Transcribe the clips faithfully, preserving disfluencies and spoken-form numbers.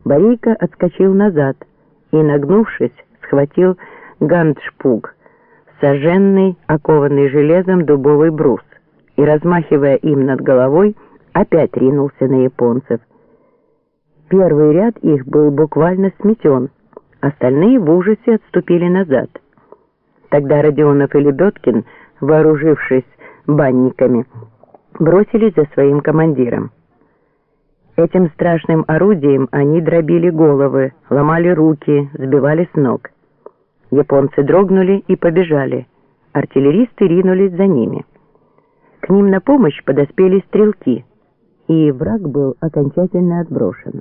Борейко отскочил назад и, нагнувшись, схватил гандшпуг, сожженный, окованный железом дубовый брус, и, размахивая им над головой, опять ринулся на японцев. Первый ряд их был буквально сметен, остальные в ужасе отступили назад. Тогда Родионов и Лебедкин, вооружившись банниками, бросились за своим командиром. Этим страшным орудием они дробили головы, ломали руки, сбивали с ног. Японцы дрогнули и побежали. Артиллеристы ринулись за ними. К ним на помощь подоспели стрелки, и враг был окончательно отброшен.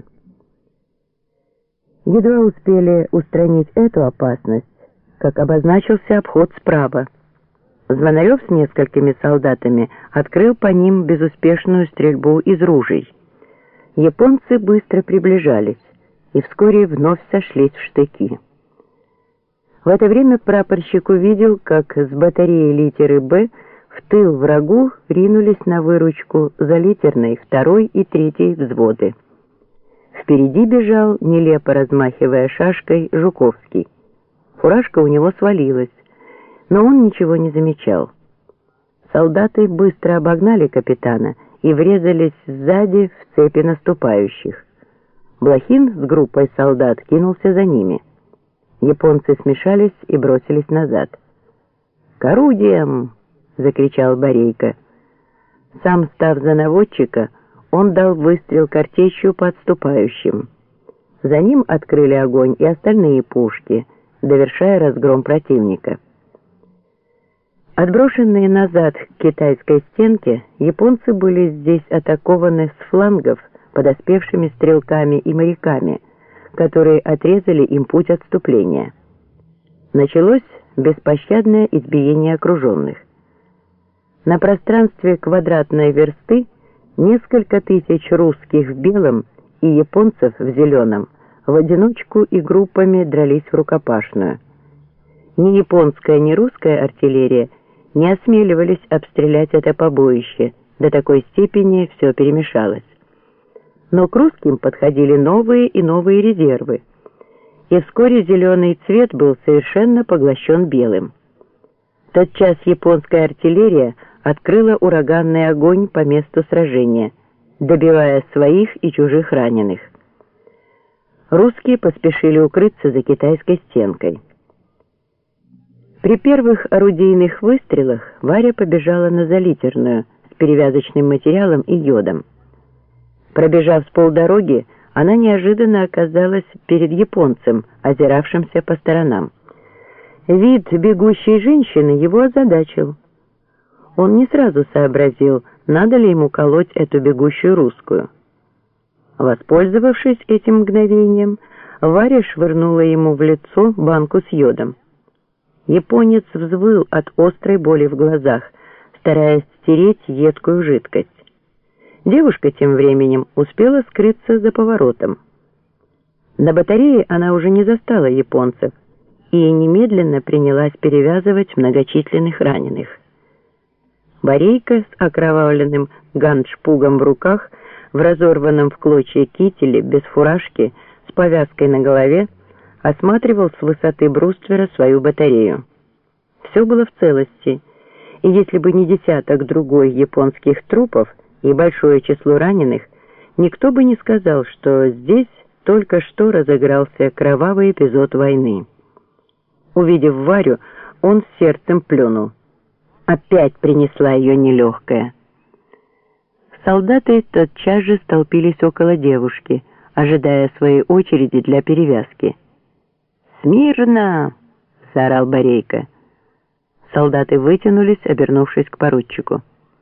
Едва успели устранить эту опасность, как обозначился обход справа. Звонарев с несколькими солдатами открыл по ним безуспешную стрельбу из ружей. Японцы быстро приближались и вскоре вновь сошлись в штыки. В это время прапорщик увидел, как с батареи литеры «Б» в тыл врагу ринулись на выручку за литерной второй и третий взводы. Впереди бежал, нелепо размахивая шашкой, Жуковский. Фуражка у него свалилась, но он ничего не замечал. Солдаты быстро обогнали капитана и врезались сзади в цепи наступающих. Блохин с группой солдат кинулся за ними. Японцы смешались и бросились назад. «К орудиям!» — закричал Борейко. Сам, став за наводчика, он дал выстрел картечью по отступающим. За ним открыли огонь и остальные пушки, довершая разгром противника. Отброшенные назад к китайской стенке, японцы были здесь атакованы с флангов подоспевшими стрелками и моряками, которые отрезали им путь отступления. Началось беспощадное избиение окруженных. На пространстве квадратной версты несколько тысяч русских в белом и японцев в зеленом в одиночку и группами дрались в рукопашную. Ни японская, ни русская артиллерия не осмеливались обстрелять это побоище, до такой степени все перемешалось. Но к русским подходили новые и новые резервы, и вскоре зеленый цвет был совершенно поглощен белым. Тотчас японская артиллерия открыла ураганный огонь по месту сражения, добивая своих и чужих раненых. Русские поспешили укрыться за китайской стенкой. При первых орудийных выстрелах Варя побежала на залитерную с перевязочным материалом и йодом. Пробежав с полдороги, она неожиданно оказалась перед японцем, озиравшимся по сторонам. Вид бегущей женщины его озадачил. Он не сразу сообразил, надо ли ему колоть эту бегущую русскую. Воспользовавшись этим мгновением, Варя швырнула ему в лицо банку с йодом. Японец взвыл от острой боли в глазах, стараясь стереть едкую жидкость. Девушка тем временем успела скрыться за поворотом. На батарее она уже не застала японцев и немедленно принялась перевязывать многочисленных раненых. Борейко с окровавленным гандшпугом в руках, в разорванном в клочья кителе, без фуражки, с повязкой на голове, осматривал с высоты бруствера свою батарею. Все было в целости, и если бы не десяток другой японских трупов и большое число раненых, никто бы не сказал, что здесь только что разыгрался кровавый эпизод войны. Увидев Варю, он с сердцем плюнул. Опять принесла ее нелегкая. Солдаты тотчас же столпились около девушки, ожидая своей очереди для перевязки. «Смирно!» — заорал Борейко. Солдаты вытянулись, обернувшись к поручику.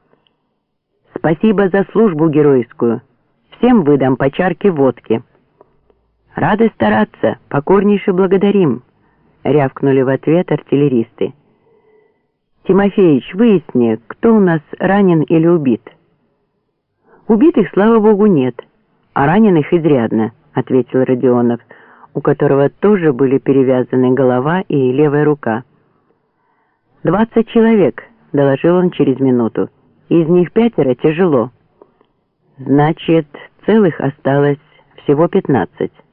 «Спасибо за службу геройскую. Всем выдам по чарке водки». «Рады стараться, покорнейше благодарим», — рявкнули в ответ артиллеристы. «Тимофеич, выясни, кто у нас ранен или убит». «Убитых, слава богу, нет, а раненых изрядно», — ответил Родионов, у которого тоже были перевязаны голова и левая рука. «Двадцать человек», — доложил он через минуту, — «из них пятеро тяжело». «Значит, целых осталось всего пятнадцать».